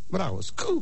Bravo, scoop.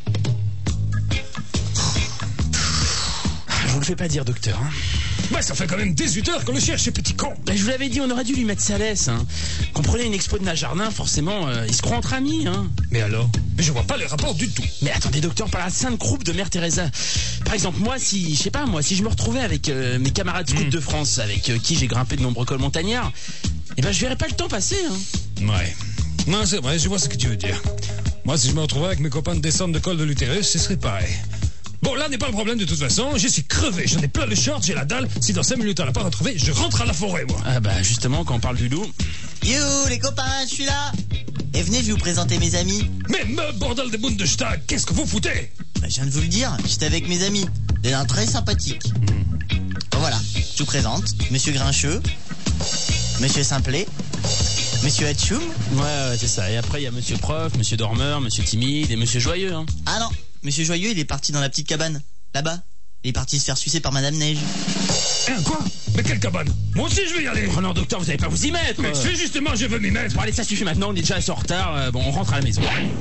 Je vous le fais pas dire, docteur. Hein. Ouais, ça fait quand même 18 heures qu'on le cherche, ce petit con. Ben, je vous l'avais dit, on aurait dû lui mettre sa laisse. Hein. Comprenez, une expo de Najardin, forcément, ils se croient entre amis. Hein. Mais alors? Mais je vois pas les rapports du tout. Mais attendez, docteur, par la sainte croupe de Mère Teresa. Par exemple, moi, si je me retrouvais avec mes camarades scouts de France, avec qui j'ai grimpé de nombreux cols montagnards, eh ben, je verrais pas le temps passer. Hein. Ouais. Non, c'est vrai, je vois ce que tu veux dire. Moi, si je me retrouvais avec mes copains de descente de col de l'utérus, ce serait pareil. Bon, là n'est pas le problème de toute façon, je suis crevé, j'en ai plein le short, j'ai la dalle, si dans 5 minutes on l'a pas retrouvé, je rentre à la forêt, moi. Ah bah, justement, quand on parle du loup... Yo, les copains, je suis là. Et venez, je vais vous présenter mes amis. Mais bordel de Bundestag, qu'est-ce que vous foutez? Bah, je viens de vous le dire, j'étais avec mes amis. Des nains très sympathiques. Bon, voilà, je vous présente, Monsieur Grincheux, Monsieur Simplet, Monsieur Hatchoum. Ouais, c'est ça. Et après, il y a Monsieur Prof, Monsieur Dormeur, Monsieur Timide et Monsieur Joyeux. Hein. Ah non, Monsieur Joyeux, il est parti dans la petite cabane, là-bas. Il est parti se faire sucer par Madame Neige. Hein, quoi? Mais quelle cabane? Moi aussi je vais y aller. Oh non, docteur, vous allez pas vous y mettre. Mais c'est justement, je veux m'y mettre. Bon, allez, ça suffit maintenant, on est déjà assez en retard. Bon, on rentre à la maison.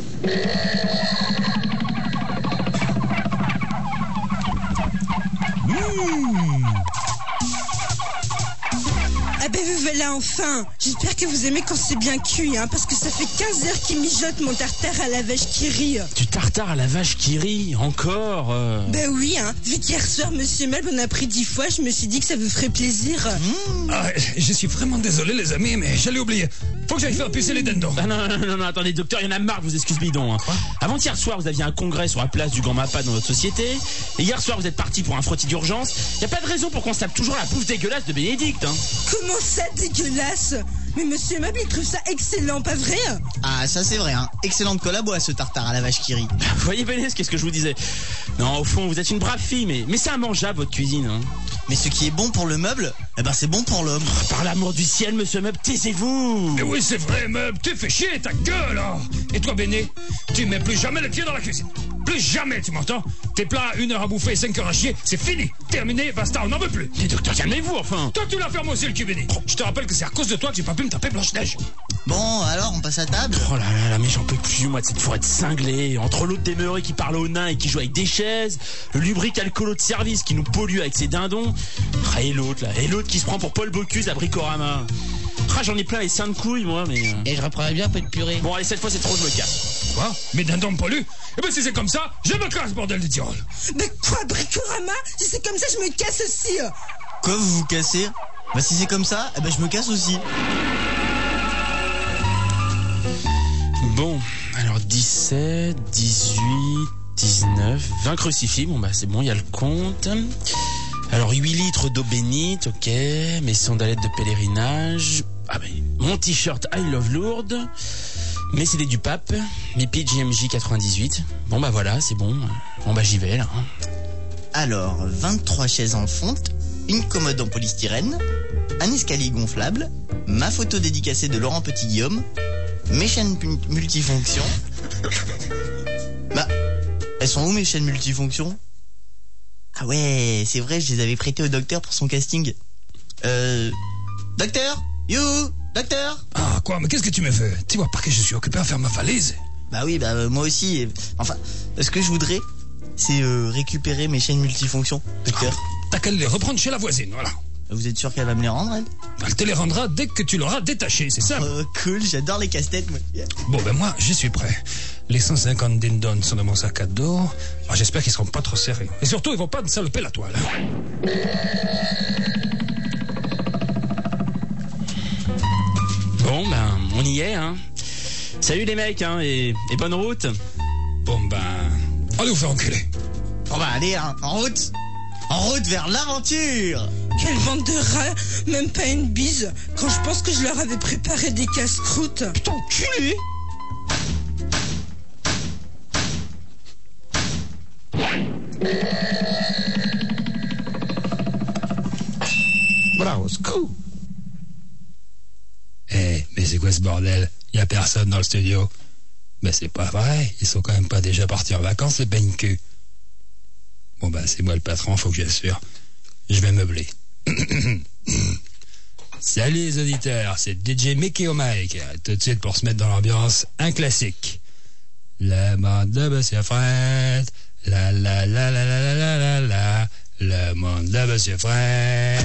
Ah ben vous voilà enfin. J'espère que vous aimez quand c'est bien cuit, hein, parce que ça fait 15 heures qu'il mijote mon tartare à la vache qui rit. Du tartare à la vache qui rit, encore Ben oui, hein. Vu qu'hier soir, Monsieur Melb en a pris 10 fois, je me suis dit que ça vous ferait plaisir. Ah, je suis vraiment désolé les amis, mais j'allais oublier. Faut que j'aille faire pisser les dindons. Ah non, attendez, docteur, il y en a marre, vous excuse bidon. Hein. Avant-hier soir, vous aviez un congrès sur la place du Grand Mappa dans notre société. Et hier soir, vous êtes parti pour un frottis d'urgence. Y a pas de raison pour qu'on se tape toujours la bouffe dégueulasse de Bénédicte. Hein. Comment ça, dégueulasse? Mais Monsieur Melb, il trouve ça excellent, pas vrai? Ah, ça c'est vrai, hein. Excellente collabo à ce tartare à la vache qui rit. Vous voyez, Bénédicte, qu'est-ce que je vous disais? Non, au fond, vous êtes une brave fille, mais c'est immangeable, votre cuisine. Hein. Mais ce qui est bon pour le meuble, eh ben c'est bon pour l'homme. Par l'amour du ciel, Monsieur Meuble, taisez-vous. Mais oui, c'est vrai, Meuble, tu fais chier ta gueule, hein. Et toi, Béné, tu mets plus jamais les pieds dans la cuisine. Plus jamais, tu m'entends? Tes plats, 1 heure à bouffer, 5 heures à chier, c'est fini. Terminé, basta, on n'en veut plus. Mais docteur, calmez-vous, enfin. Toi, tu l'as fermé aussi, le cul, Béné. Je te rappelle que c'est à cause de toi que j'ai pas pu me taper Blanche-Neige. Bon, alors, on passe à table. Oh là, mais j'en peux plus, moi, de cette forêt de cinglés. Entre l'autre demeuré qui parle aux nains et qui joue avec des chaises, le lubrique alcoolo de service qui nous pollue avec ses dindons. Ah, et l'autre qui se prend pour Paul Bocuse à Bricorama. Ah, j'en ai plein les seins de couilles, moi, mais... Et je reprendrais bien un peu de purée. Bon, allez, cette fois, c'est trop, je me casse. Quoi? Mes dindons me polluent? Eh ben, si c'est comme ça, je me casse, bordel de Tyrol. Mais quoi, Bricorama? Si c'est comme ça, je me casse aussi. Quoi, vous vous cassez? Bah si c'est comme ça, eh ben je me casse aussi. Bon, alors 17, 18, 19, 20 crucifix, bon bah c'est bon, il y a le compte. Alors 8 litres d'eau bénite, ok, mes sandalettes de pèlerinage, mon t-shirt I Love Lourdes, mes CD du pape, mes PJMJ 98, bon bah voilà, c'est bon, bon bah j'y vais là. Alors, 23 chaises en fonte, une commode en polystyrène, un escalier gonflable, ma photo dédicacée de Laurent Petit-Guillaume, mes chaînes multifonctions. Bah, elles sont où mes chaînes multifonctions? Ah ouais, c'est vrai, je les avais prêtées au docteur pour son casting. Docteur? Docteur? Ah, quoi? Mais qu'est-ce que tu me fais? Tu vois pas que je suis occupé à faire ma valise? Bah oui, moi aussi. Enfin, ce que je voudrais, c'est récupérer mes chaînes multifonctions, docteur. T'as qu'à les reprendre chez la voisine, voilà. Vous êtes sûr qu'elle va me les rendre, elle? Elle te les rendra dès que tu l'auras détaché, c'est ça? Oh, cool, j'adore les casse-têtes, moi. Bon, ben moi, je suis prêt. Les 150 dindons sont dans mon sac à dos. Alors, j'espère qu'ils seront pas trop serrés. Et surtout, ils vont pas me saloper la toile. Bon, ben, on y est, hein. Salut les mecs, hein, et bonne route. Bon, ben, allez vous faire enculer. Bon bah allez, hein, en route! En route vers l'aventure! Quelle bande de rats, même pas une bise, quand je pense que je leur avais préparé des casse-croûtes. Putain, enculé! Bravo, scoop. Mais c'est quoi ce bordel? Y a personne dans le studio. Ben c'est pas vrai, ils sont quand même pas déjà partis en vacances, les peigne-cul. Bon bah c'est moi le patron, faut que j'assure. Je vais meubler. Salut les auditeurs, c'est DJ Mickey au Mike. Tout de suite pour se mettre dans l'ambiance, un classique. Le monde de Monsieur Fred. La la la la la la la la. Le monde de Monsieur Fred.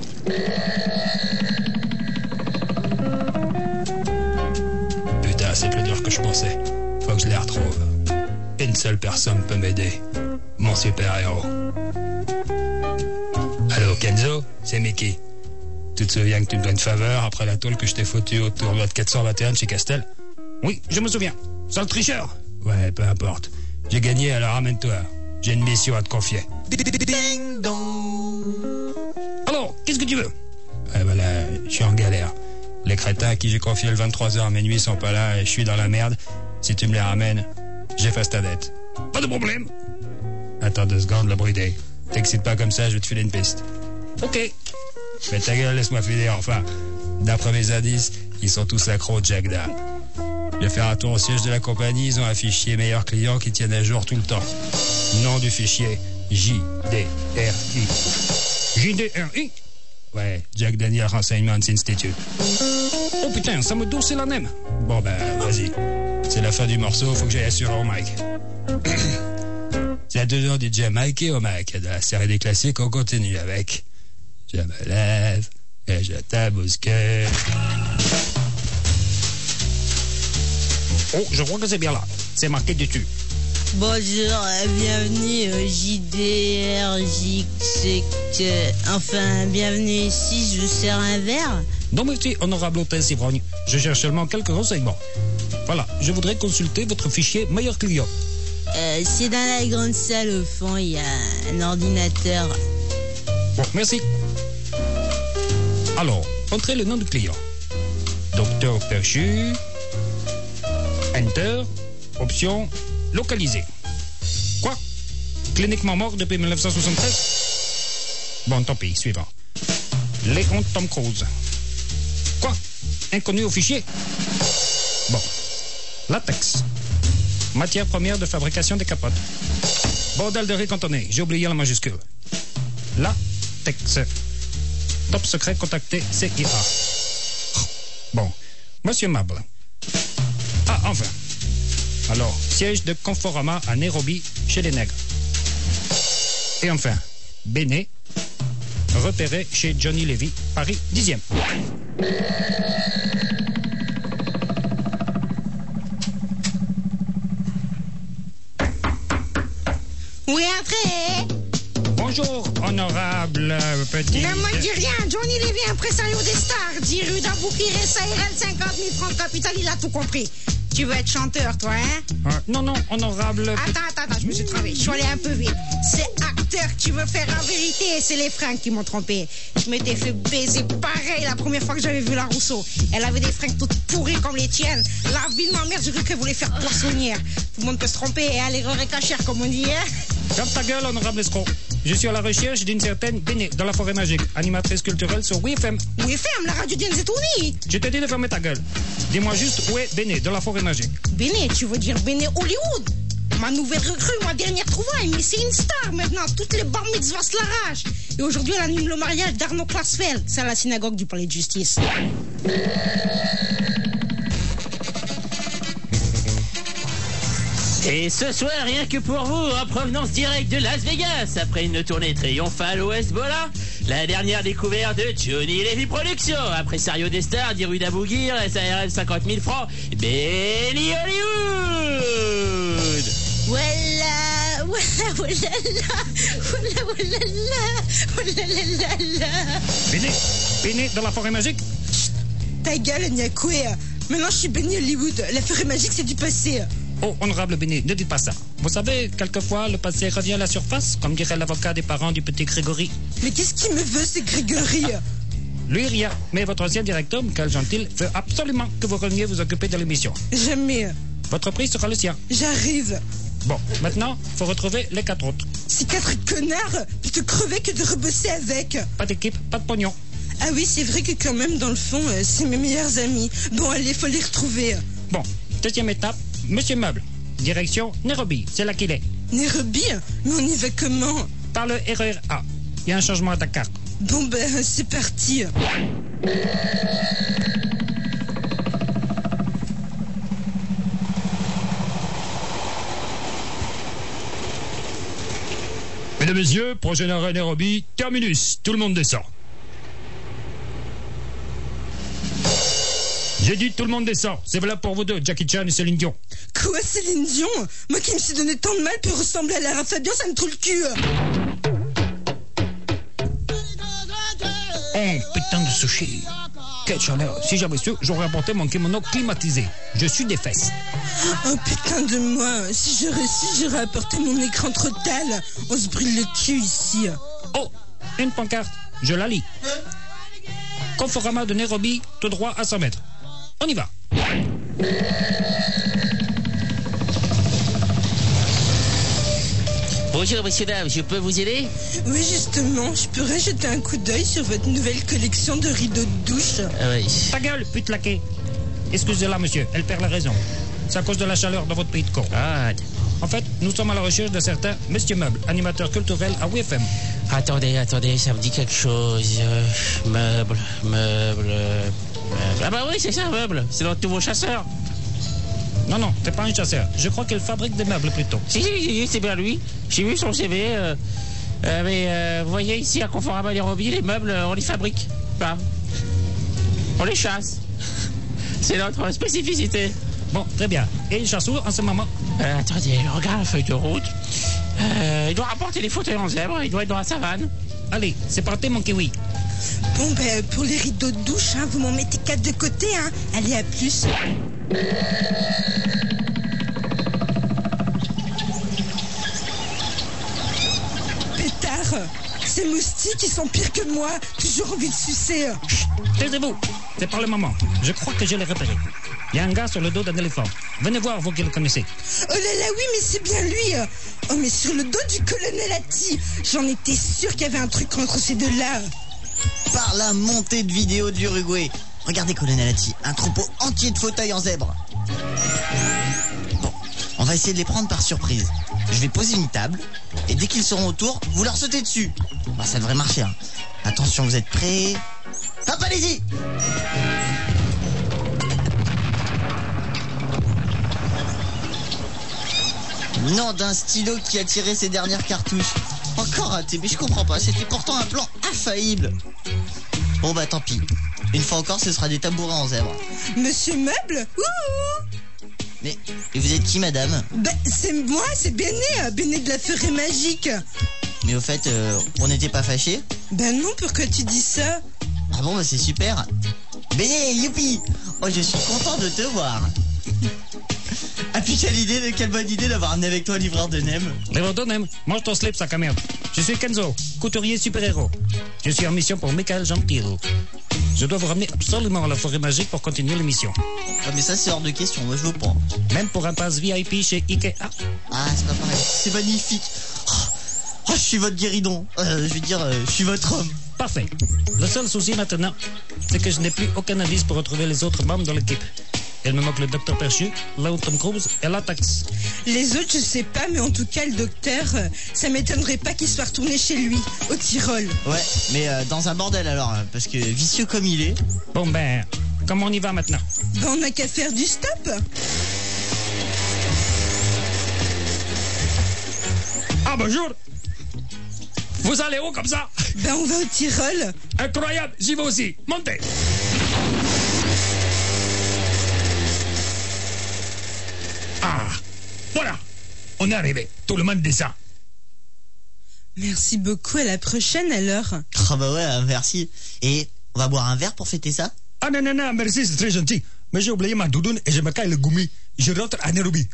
Putain, c'est plus dur que je pensais. Faut que je les retrouve. Une seule personne peut m'aider. Mon super-héros. Allô, Kenzo? C'est Mickey. Tu te souviens que tu me dois une faveur après la tôle que je t'ai foutue au tournoi de 421 de chez Castel? Oui, je me souviens. Sale tricheur. Ouais, peu importe. J'ai gagné, alors ramène-toi. J'ai une mission à te confier. Ding dong. Alors, qu'est-ce que tu veux? Voilà, je suis en galère. Les crétins à qui j'ai confié le 23h à minuit sont pas là et je suis dans la merde. Si tu me les ramènes, j'efface ta dette. Pas de problème. Attends 2 secondes, le bridé. T'excites pas comme ça, je vais te filer une piste. Ok. Fais ta gueule, laisse-moi filer, enfin. D'après mes indices, ils sont tous accros de Jagda. Je vais faire un tour au siège de la compagnie, ils ont un fichier meilleurs clients qui tiennent à jour tout le temps. Nom du fichier, JDRI. JDRI? Ouais, Jack Daniel Renseignements Institute. Oh putain, ça me douce la même. Bon ben, vas-y. C'est la fin du morceau, faut que j'aille assurer au mic. C'est dedans du Jamaïque au mic. De la série des classiques, on continue avec Je me lève et je te bouscule. Oh, je crois que c'est bien là. C'est marqué dessus. Bonjour, bienvenue enfin, bienvenue ici, je vous sers un verre. Non merci, honorable hôtesse Ivrogne. Je cherche seulement quelques renseignements. Voilà, je voudrais consulter votre fichier meilleur client. C'est dans la grande salle au fond, il y a un ordinateur. Bon, merci. Alors, entrez le nom du client. Docteur Perchu. Enter. Option localisée. Quoi? Cliniquement mort depuis 1973? Bon, tant pis, suivant. Léon Tom Cruise. Quoi? Inconnu au fichier? Bon. Latex. Matière première de fabrication des capotes. Bordel de riz cantonné, j'ai oublié la majuscule. Latex. Top secret contacté CIA. Bon. Monsieur Mable. Ah, enfin. Alors, siège de Conforama à Nairobi, chez les nègres. Et enfin, Béné, repéré chez Johnny Levy, Paris 10e. Oui, entrez. Bonjour, honorable petit... Ne me dis rien, Johnny Levy, impresario des stars, 10 rue d'Aboukir, SARL, 50 000 francs de capital, il a tout compris. Tu veux être chanteur, toi, hein? Non, honorable... Attends, je me suis trompé. Je suis allé un peu vite. C'est acteur que tu veux faire en vérité, c'est les fringues qui m'ont trompé. Je m'étais fait baiser pareil la première fois que j'avais vu la Rousseau. Elle avait des fringues toutes pourries comme les tiennes. La vie de ma mère, j'ai cru qu'elle voulait faire poissonnière. Tout le monde peut se tromper et à l'erreur est cachère, comme on dit, hein? Ferme ta gueule, honorable escroc. Je suis à la recherche d'une certaine Béné dans la forêt magique, animatrice culturelle sur WFM. WFM, la radio des États-Unis. Je te dis de fermer ta gueule. Dis-moi juste où est Béné dans la forêt magique. Béné, tu veux dire Béné Hollywood? Ma nouvelle recrue, ma dernière trouvaille, mais c'est une star maintenant. Toutes les bar mitzvahs se l'arrachent. Et aujourd'hui, elle anime le mariage d'Arnaud Klasfeld. C'est à la synagogue du palais de justice. Et ce soir, rien que pour vous, en provenance directe de Las Vegas, après une tournée triomphale au Hezbollah, la dernière découverte de Johnny Levy Productions, après Sario des Stars, 10 rue d'Aboukir, SARL 50 000 francs, Benny Hollywood. Voilà. Béné dans la forêt magique. Ta gueule, Nyakoué. Maintenant, je suis Benny Hollywood. La forêt magique, c'est du passé. Oh, honorable Béné, ne dites pas ça. Vous savez, quelquefois, le passé revient à la surface, comme dirait l'avocat des parents du petit Grégory. Mais qu'est-ce qu'il me veut, ce Grégory? Lui, rien. Mais votre ancien directeur, Michael Gentil, veut absolument que vous reveniez vous occuper de l'émission. Jamais. Votre prix sera le sien. J'arrive. Bon, maintenant, faut retrouver les 4 autres. Ces 4 connards, plutôt crever que de rebosser avec. Pas d'équipe, pas de pognon. Ah oui, c'est vrai que quand même, dans le fond, c'est mes meilleurs amis. Bon, allez, faut les retrouver. Bon, deuxième étape, Monsieur Meuble. Direction Nairobi, c'est là qu'il est. Nairobi? Mais on y va comment? Par le RER A. Il y a un changement à ta carte. Bon, ben, c'est parti. Mesdames et messieurs, prochaine arrêt Nairobi, terminus. Tout le monde descend. J'ai dit tout le monde descend. C'est valable pour vous deux, Jackie Chan et Céline Dion. Quoi, Céline Dion? Moi qui me suis donné tant de mal pour ressembler à Lara Fabian, ça me trouve le cul. Oh, putain de sushi. Quelle chaleur. Si j'avais su, j'aurais apporté mon kimono climatisé. Je suis des fesses. Oh putain de moi. Si j'aurais su, j'aurais apporté mon écran total. On se brûle le cul ici. Oh, une pancarte. Je la lis. Conforama de Nairobi, tout droit à 100 mètres. On y va. Bonjour, messieurs, dames, je peux vous aider? Oui, justement, je pourrais jeter un coup d'œil sur votre nouvelle collection de rideaux de douche. Ah oui. Ta gueule, pute laquée. Excusez-la, monsieur, elle perd la raison. C'est à cause de la chaleur dans votre pays de con. Ah, En fait, nous sommes à la recherche de certains Monsieur Meuble, animateur culturel à WFM. attendez, ça me dit quelque chose. Meuble. Ah bah oui, c'est ça, meuble. C'est notre nouveau chasseur. Non, t'es pas un chasseur. Je crois qu'il fabrique des meubles plutôt. Si, c'est bien lui. J'ai vu son CV. Mais vous voyez ici à Conforama Nairobi, les meubles, on les fabrique. Bah, on les chasse. C'est notre spécificité. Bon, très bien. Et il chasse où en ce moment? Attendez, regarde la feuille de route. Il doit rapporter les fauteuils en zèbre. Il doit être dans la savane. Allez, c'est parti mon kiwi. Bon, ben, pour les rideaux de douche, hein, vous m'en mettez 4 de côté, hein. Allez, à plus. Pétard, ces moustiques, ils sont pires que moi. Toujours envie de sucer. Taisez-vous. C'est pas le moment. Je crois que je l'ai repéré. Il y a un gars sur le dos d'un éléphant. Venez voir, vous qui le connaissez. Oh là là, oui, mais c'est bien lui. Oh, mais sur le dos du colonel Atti. J'en étais sûr qu'il y avait un truc entre ces deux-là. Par la montée de vidéos de l'Uruguay. Regardez, colonel Atti, un troupeau entier de fauteuils en zèbre. Bon, on va essayer de les prendre par surprise. Je vais poser une table, et dès qu'ils seront autour, vous leur sautez dessus. Bon, ça devrait marcher, hein. Attention, vous êtes prêts? Hop, allez-y! Nom d'un stylo qui a tiré ses dernières cartouches. Encore raté, mais je comprends pas, c'était pourtant un plan infaillible. Bon bah tant pis. Une fois encore, ce sera des tabourets en zèbre. Monsieur Meuble? Ouh! Mais vous êtes qui, madame? Ben, c'est moi, c'est Béné, Béné de la forêt magique. Mais au fait, on n'était pas fâchés? Ben non, pourquoi tu dis ça? Ah bon, bah c'est super. Béné, youpi! Oh, je suis content de te voir. Ah puis quelle bonne idée d'avoir amené avec toi un livreur de nems. Livreur de nems, mange ton slip, sac à merde. Je suis Kenzo, couturier super-héros. Je suis en mission pour Michael Gentil. Je dois vous ramener absolument à la forêt magique pour continuer l'émission. Ah mais ça c'est hors de question, moi je veux pas. Même pour un pass VIP chez Ikea. Ah c'est pas pareil, c'est magnifique. Oh, je suis votre guéridon. Je suis votre homme. Parfait. Le seul souci maintenant, c'est que je n'ai plus aucun indice pour retrouver les autres membres de l'équipe. Il me manque le docteur Perchu, Léon Tom Cruise et Latex. Les autres, je sais pas, mais en tout cas, le docteur, ça m'étonnerait pas qu'il soit retourné chez lui, au Tyrol. Ouais, mais dans un bordel alors, parce que vicieux comme il est. Bon ben, comment on y va maintenant? Ben, on n'a qu'à faire du stop. Ah bonjour. Vous allez où comme ça? Ben, on va au Tyrol. Incroyable, j'y vais aussi. Montez. Ah, voilà, on est arrivé. Tout le monde descend. Merci beaucoup, à la prochaine alors. Ah bah ouais, merci. Et on va boire un verre pour fêter ça? Ah non, merci, c'est très gentil. Mais j'ai oublié ma doudoune et je me caille le goumi. Je rentre à Nairobi.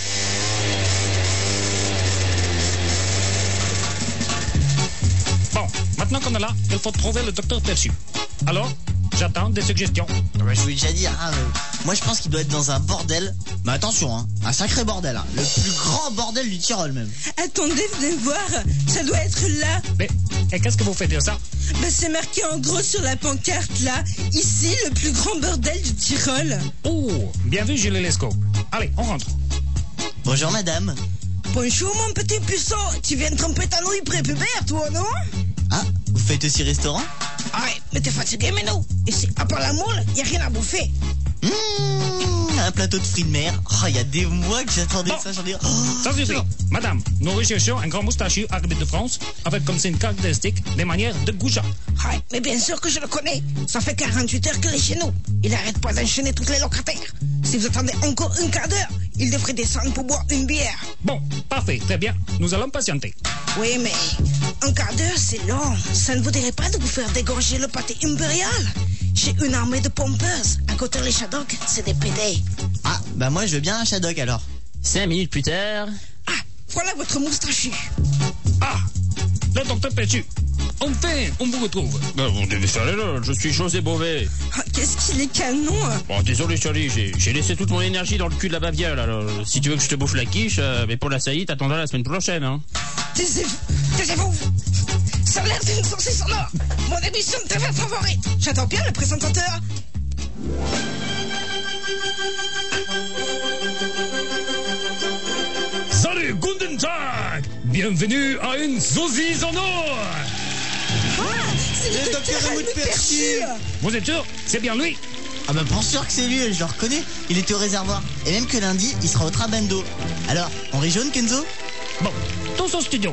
Bon, maintenant qu'on est là, il faut trouver le docteur Perchu. Alors, j'attends des suggestions. Ouais, je vous l'ai déjà dit, hein, moi je pense qu'il doit être dans un bordel. Mais attention, hein, un sacré bordel, hein, le plus grand bordel du Tyrol même. Attendez, venez voir, ça doit être là. Mais, et qu'est-ce que vous faites dire ça? Ben, c'est marqué en gros sur la pancarte là. Ici, le plus grand bordel du Tyrol. Oh, bien vu, Jules Lescaut. Allez, on rentre. Bonjour madame. Bonjour mon petit puceau, tu viens de tremper ta nouille prépubère toi, non? Ah, vous faites aussi restaurant? Ah ouais, mais t'es fatigué mais non. Ici, à part la moule, y a rien à bouffer. Un plateau de fruits de mer. Oh, il y a des mois que j'attendais ça, j'en ai... Ça suffit. Madame, nous recherchons un grand moustachu arrivé de France avec comme signe caractéristique les manières de goujat. Ouais, mais bien sûr que je le connais. Ça fait 48 heures qu'il est chez nous. Il n'arrête pas d'enchaîner toutes les locataires. Si vous attendez encore un quart d'heure, il devrait descendre pour boire une bière. Bon, parfait, très bien. Nous allons patienter. Oui, mais un quart d'heure, c'est long. Ça ne vous dirait pas de vous faire dégorger le pâté impérial? J'ai une armée de pompeuses. À côté les Shadok, c'est des PD. Ah, bah moi je veux bien un Shadok alors. 5 minutes plus tard. Ah, voilà votre moustachu. Ah, le docteur Péchu. Enfin, on vous retrouve. Vous devez faire là, je suis José Beauvais. Ah, qu'est-ce qu'il est canon. Bon, désolé Charlie, j'ai laissé toute mon énergie dans le cul de la baviole. Alors, si tu veux que je te bouffe la quiche, mais pour la saillie, t'attendras la semaine prochaine, hein. Taisez-vous. Ça a l'air d'une saucisse en or. Mon émission de TV favorite. J'attends bien le présentateur. Salut, guten Tag. Bienvenue à une saucisse en or. Ah, c'est le docteur Helmut Perchu. Vous êtes sûr? C'est bien lui? Ah bah pour sûr que c'est lui, je le reconnais. Il était au réservoir. Et même que lundi, il sera au Trabando. Alors, on rit jaune, Kenzo? Bon, tous au studio.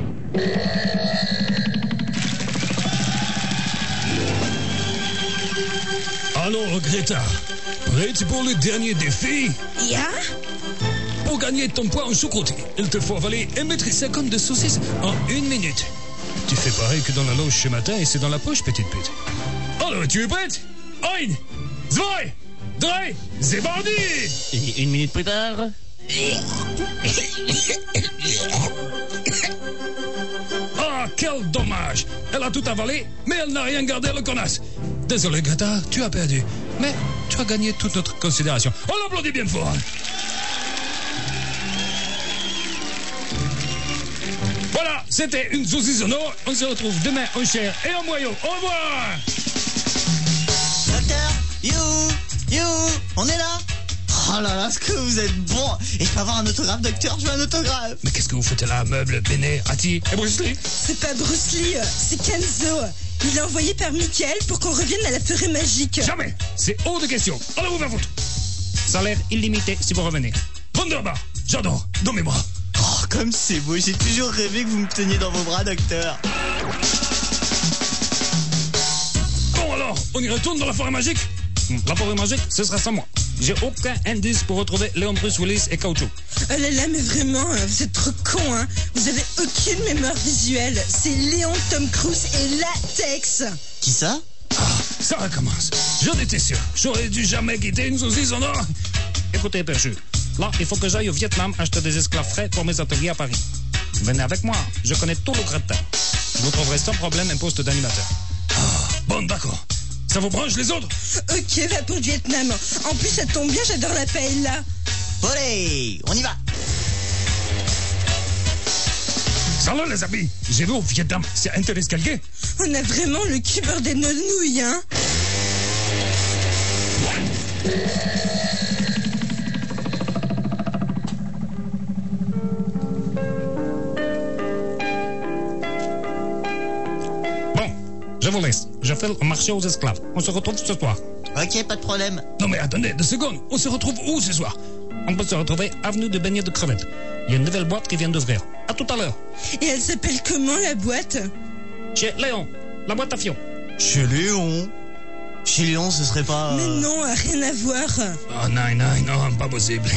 Alors, Greta, prête pour le dernier défi? Ya? Pour gagner ton poids en choucroute, il te faut avaler 1,50 m de saucisse en 1 minute. Tu fais pareil que dans la loge ce matin et c'est dans la poche, petite pute. Alors, tu es prête? 1, 2, 3, c'est parti! Et 1 minute plus tard. Ah, quel dommage! Elle a tout avalé, mais elle n'a rien gardé, le connasse. Désolé, Greta, tu as perdu. Mais tu as gagné toute notre considération. On l'applaudit bien fort. Voilà, c'était une saucisse en or. On se retrouve demain en chair et en moyau. Au revoir! Docteur, on est là. Oh là là, ce que vous êtes bon. Et je peux avoir un autographe, docteur? Je veux un autographe. Mais qu'est-ce que vous faites là, meuble, Béné, Hattie et Bruce Lee? C'est pas Bruce Lee, c'est Kenzo. Il est envoyé par Michael pour qu'on revienne à la forêt magique. Jamais! C'est hors de question. Alors vous va foutre. Salaire illimité si vous revenez. Wunderbar! J'adore. Dans mes bras. Oh, comme c'est beau. J'ai toujours rêvé que vous me teniez dans vos bras, docteur. Bon alors, on y retourne dans la forêt magique? La forêt magique, ce sera sans moi. J'ai aucun indice pour retrouver Léon Bruce Willis et Caoutchouc. Oh là là, mais vraiment, vous êtes trop con, hein. Vous avez aucune mémoire visuelle. C'est Léon, Tom Cruise et Latex. Qui ça? Ah, ça recommence. J'en étais sûr. J'aurais dû jamais quitter une saucisse en or. Écoutez, Perchu, là, il faut que j'aille au Vietnam acheter des esclaves frais pour mes ateliers à Paris. Venez avec moi, je connais tout le gratin. Vous trouverez sans problème un poste d'animateur. Ah, bon, d'accord. Ça vous branche les autres? Ok, va pour le Vietnam. En plus, ça tombe bien, j'adore la paella. Allez, on y va. Salut les amis, j'ai vu au Vietnam, c'est intéressant. On a vraiment le cul bordé de nos nouilles, hein. Bon, je vous laisse. Je fais le marché aux esclaves. On se retrouve ce soir. Ok, pas de problème. Non mais attendez, 2 secondes. On se retrouve où ce soir? On peut se retrouver avenue de Beignets de Crevettes. Il y a une nouvelle boîte qui vient d'ouvrir. À tout à l'heure. Et elle s'appelle comment, la boîte? Chez Léon, la boîte à fion. Chez Léon? Chez Léon, ce serait pas... Mais non, rien à voir. Oh non, pas possible.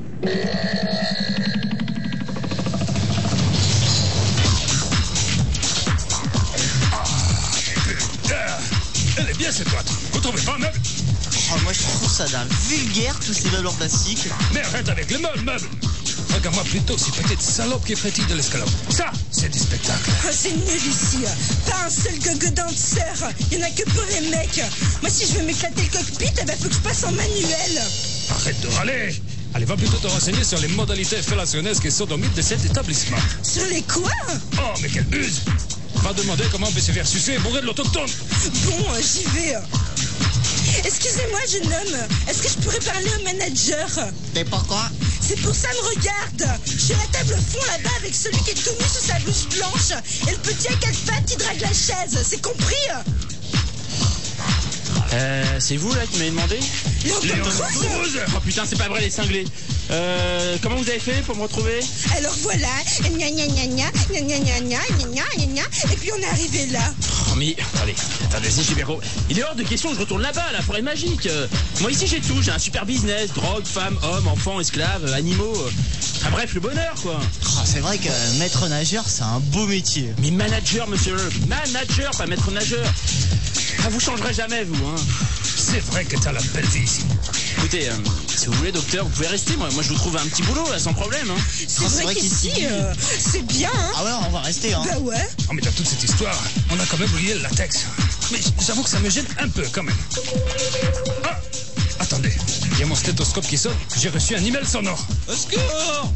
Elle est bien cette boîte. Vous trouvez pas, meuble? Oh, moi je trouve ça d'un vulgaire, tous ces meubles en plastique. Mais arrête avec les meubles. Regarde-moi plutôt ces petites salopes qui frétillent de l'escalope. Ça, c'est du spectacle. Oh, c'est nul ici. Pas un seul gogo danseur. Il y en a que pour les mecs. Moi, si je veux m'éclater le cockpit, eh ben, faut que je passe en manuel. Arrête de râler. Allez, va plutôt te renseigner sur les modalités fellationesques et sodomites de cet établissement. Sur les quoi? Oh, mais quelle buse. Va demander comment on peut se faire sucer et bourrer de l'autochtone. Bon, j'y vais. Excusez-moi, jeune homme. Est-ce que je pourrais parler au manager? Mais pourquoi? C'est pour ça, me regarde. Je suis à la table fond là-bas avec celui qui est tout nu sous sa blouse blanche et le petit à 4 pattes qui drague la chaise. C'est compris? C'est vous là qui m'avez demandé? Léon Cruz. Oh putain, c'est pas vrai les cinglés. Comment vous avez fait pour me retrouver? Alors voilà, gna gna gna gna, gna gna gna gna, gna gna gna, et puis on est arrivé là. Oh mais, attendez, si j'ai bien compris. Il est hors de question que je retourne là-bas, la forêt magique. Moi ici j'ai tout, j'ai un super business, drogue, femmes, hommes, enfants, esclaves, animaux. Enfin bref, le bonheur quoi. Oh, c'est vrai que maître nageur, c'est un beau métier. Mais manager, monsieur, manager, pas maître nageur. Ah, vous changerez jamais, vous, hein. C'est vrai que t'as la belle vie ici. Écoutez, si vous voulez, docteur, vous pouvez rester. Moi je vous trouve un petit boulot, là, sans problème. Hein. C'est Ah, c'est vrai vrai qu'ici, qu'ici, c'est bien, hein. Ah ouais, on va rester, hein. Bah ouais. Oh, mais dans toute cette histoire, on a quand même oublié le latex. Mais j'avoue que ça me gêne un peu, quand même. Ah, attendez, il y a mon stéthoscope qui sonne. J'ai reçu un email sonore. Au secours!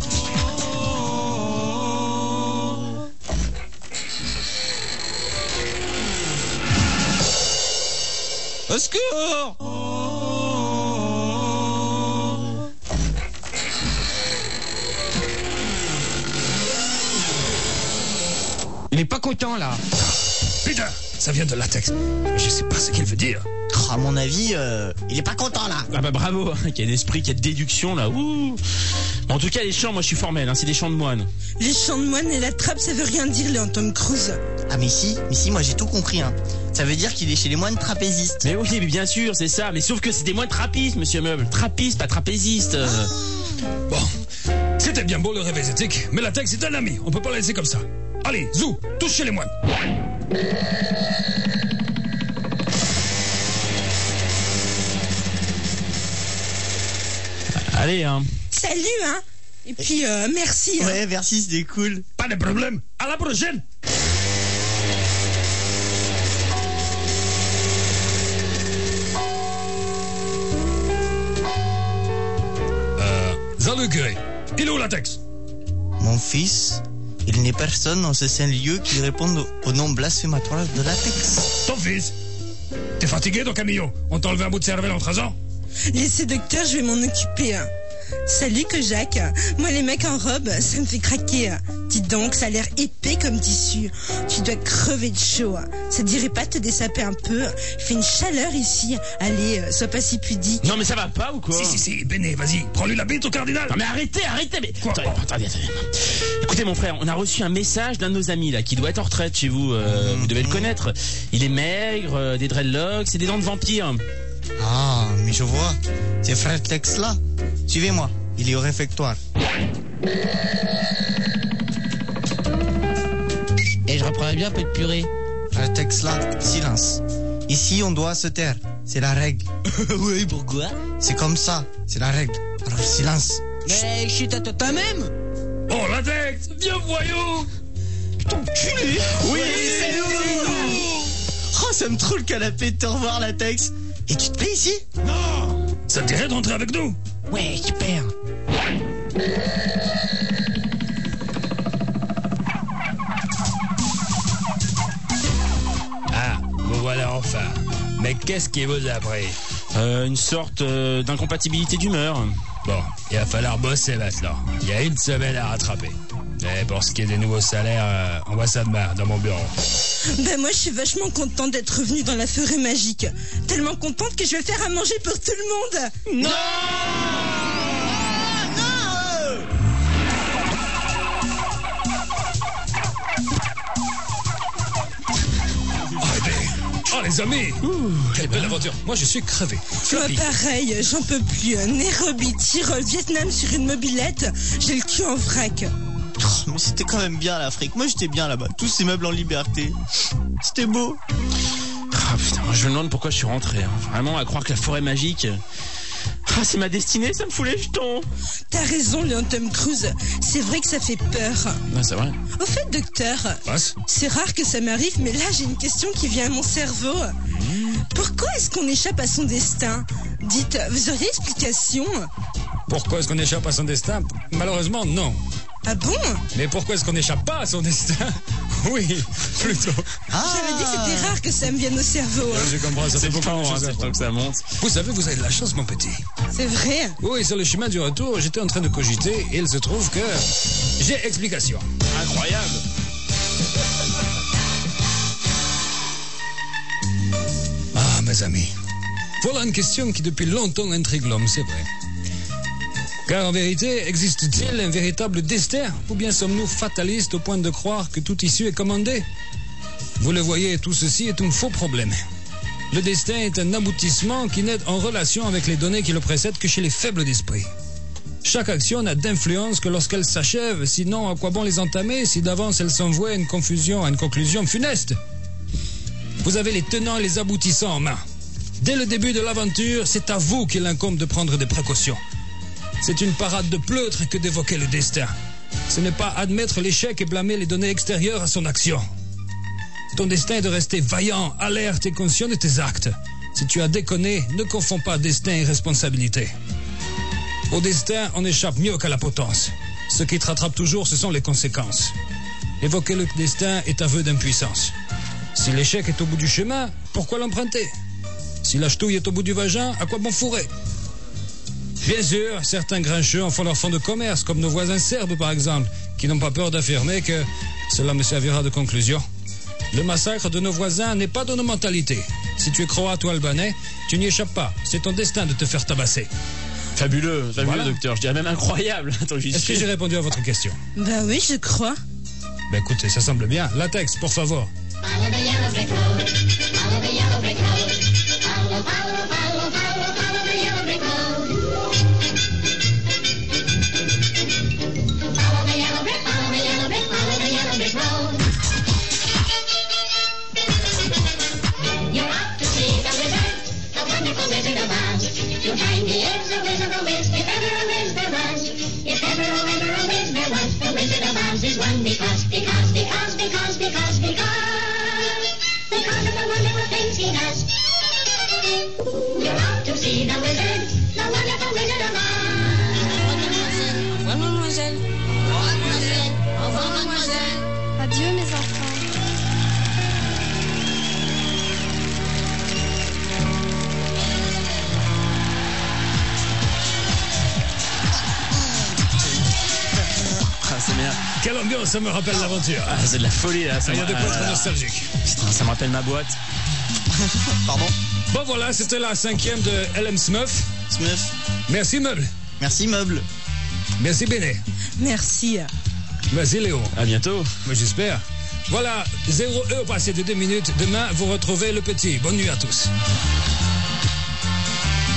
Au secours! Il est pas content là. Putain, ça vient de latex. Je sais pas ce qu'il veut dire. À mon avis, il est pas content là. Ah bah bravo, hein, qu'il y a d'esprit, qu'il y a de déduction là. Ouh. En tout cas, les chants, moi je suis formel, hein, c'est des chants de moine. Les chants de moine et la trappe, ça veut rien dire, Léon Tom Cruise. Ah mais si, moi j'ai tout compris, hein. Ça veut dire qu'il est chez les moines trapézistes. Mais oui, mais bien sûr, c'est ça. Mais sauf que c'est des moines trappistes, monsieur Meuble. Trappistes, pas trapézistes. Bon, c'était bien beau le réveil éthique, mais latex est un ami. On peut pas le laisser comme ça. Allez, Zou, touche chez les moines. Allez, hein. Salut, hein. Et puis, merci, hein. Ouais, merci, c'était cool. Pas de problème. À la prochaine. Zalugué, il est où latex? Mon fils, il n'est personne en ce saint lieu qui réponde au nom blasphématoire de latex. Ton fils? T'es fatigué, ton Camillo? On t'a enlevé un bout de cervelle en 13 ans? Laissez docteur, je vais m'en occuper, hein. Salut que Jacques. Moi, les mecs en robe, ça me fait craquer. Dis donc, ça a l'air épais comme tissu. Tu dois crever de chaud. Ça dirait pas de te dessaper un peu? Il fait une chaleur ici. Allez, sois pas si pudique. Non mais ça va pas ou quoi? Si, Béné, vas-y, prends-lui la bite au cardinal. Non mais arrêtez, mais... Quoi? Attendez. Écoutez mon frère, on a reçu un message d'un de nos amis là, qui doit être en retraite chez vous. Vous devez le connaître. Il est maigre, des dreadlocks et des dents de vampire. Ah, mais je vois. C'est frère Tex là. Suivez-moi, il est au réfectoire. Et je reprendrais bien un peu de purée. Frère Tex là, silence. Ici, on doit se taire. C'est la règle. Oui, pourquoi? C'est comme ça, c'est la règle. Alors silence. Mais chut à toi-même. Oh, latex, viens voyou. Oui, c'est nous. Oh, ça me trouve le canapé de te revoir, latex. Et tu te plais ici? Non. Ça te dirait de rentrer avec nous? Ouais, super. Ah, vous voilà enfin. Mais qu'est-ce qui vous a pris? Une sorte d'incompatibilité d'humeur. Bon, il va falloir bosser maintenant. Il y a une semaine à rattraper. Et pour ce qui est des nouveaux salaires, on voit ça demain dans mon bureau. Ben moi, je suis vachement contente d'être revenue dans la forêt magique. Tellement contente que je vais faire à manger pour tout le monde. Non! Oh les amis, quelle belle aventure. Moi je suis crevé. Moi Flappy. pareil, j'en peux plus. Nairobi, Tyrol, Vietnam sur une mobilette, j'ai le cul en vrac. Oh, mais c'était quand même bien l'Afrique. Moi, j'étais bien là-bas. Tous ces meubles en liberté. C'était beau. Ah putain, moi je me demande pourquoi je suis rentré. Hein. Vraiment, à croire que la forêt magique... Ah, c'est ma destinée, ça me fout les jetons. T'as raison, Léon Tom Cruise. C'est vrai que ça fait peur. Non, c'est vrai. Au fait, docteur, Passe. c'est rare que ça m'arrive, mais là, j'ai une question qui vient à mon cerveau. Pourquoi est-ce qu'on échappe à son destin? Dites, vous auriez explication? Pourquoi est-ce qu'on échappe à son destin? Malheureusement, non. Ah bon? Mais pourquoi est-ce qu'on n'échappe pas à son destin? Oui, plutôt. J'avais dit que c'était rare que ça me vienne au cerveau. hein. Je comprends, ça fait beaucoup de choses. c'est le temps que ça monte. Vous savez, vous avez de la chance, mon petit. C'est vrai. Oui, sur le chemin du retour, j'étais en train de cogiter et il se trouve que j'ai explication. Incroyable. Ah, mes amis, Voilà une question qui depuis longtemps intrigue l'homme, c'est vrai. Car en vérité, existe-t-il un véritable destin? Ou bien sommes-nous fatalistes au point de croire que tout issue est commandé? Vous le voyez, tout ceci est un faux problème. Le destin est un aboutissement qui n'est en relation avec les données qui le précèdent que chez les faibles d'esprit. Chaque action n'a d'influence que lorsqu'elle s'achève, sinon à quoi bon les entamer si d'avance elles s'envoient à une confusion, à une conclusion funeste? Vous avez les tenants et les aboutissants en main. Dès le début de l'aventure, c'est à vous qu'il incombe de prendre des précautions. C'est une parade de pleutre que d'évoquer le destin. Ce n'est pas admettre l'échec et blâmer les données extérieures à son action. Ton destin est de rester vaillant, alerte et conscient de tes actes. Si tu as déconné, ne confonds pas destin et responsabilité. Au destin, on échappe mieux qu'à la potence. Ce qui te rattrape toujours, ce sont les conséquences. Évoquer le destin est aveu d'impuissance. Si l'échec est au bout du chemin, pourquoi l'emprunter? Si la ch'touille est au bout du vagin, à quoi bon fourrer? Bien sûr, certains grincheux en font leur fond de commerce, comme nos voisins serbes par exemple, qui n'ont pas peur d'affirmer que cela me servira de conclusion. Le massacre de nos voisins n'est pas dans nos mentalités. Si tu es croate ou albanais, tu n'y échappes pas. C'est ton destin de te faire tabasser. Fabuleux, Voilà. docteur. Je dirais même incroyable. Attends, Est-ce que j'ai répondu à votre question? Ben oui, je crois. Ben écoutez, ça semble bien. Latex, por favor. Follow the yellow brick road. Follow the yellow brick road. Follow, follow, follow, follow, follow the yellow brick road. Follow the yellow brick, follow the yellow brick, follow the yellow brick road. You're out to see the wizard, the wonderful Wizard of Oz. You'll find he is a wizard, a whiz, if ever a whiz there was. If ever, oh, ever a whiz there was, the Wizard of Oz is one because of the wonderful things he does. You're out to see the wizard, the wonderful Wizard of Oz. Au revoir, mademoiselle. Au revoir, mademoiselle. Au revoir, mademoiselle. Adieu mes enfants. Ah, c'est bien. Quelle ambiance, ça me rappelle l'aventure. Ah, c'est de la folie là. Il y a de quoi être nostalgique. Putain, ça me rappelle ma boîte. Pardon. Bon voilà, c'était la 5e de LM Smurf. Smurf. Merci Meuble. Merci Meuble. Merci Béné. Merci. Merci Léo. À bientôt. Moi j'espère. Voilà, 0 heure passée de 2 minutes. Demain, vous retrouvez le petit. Bonne nuit à tous.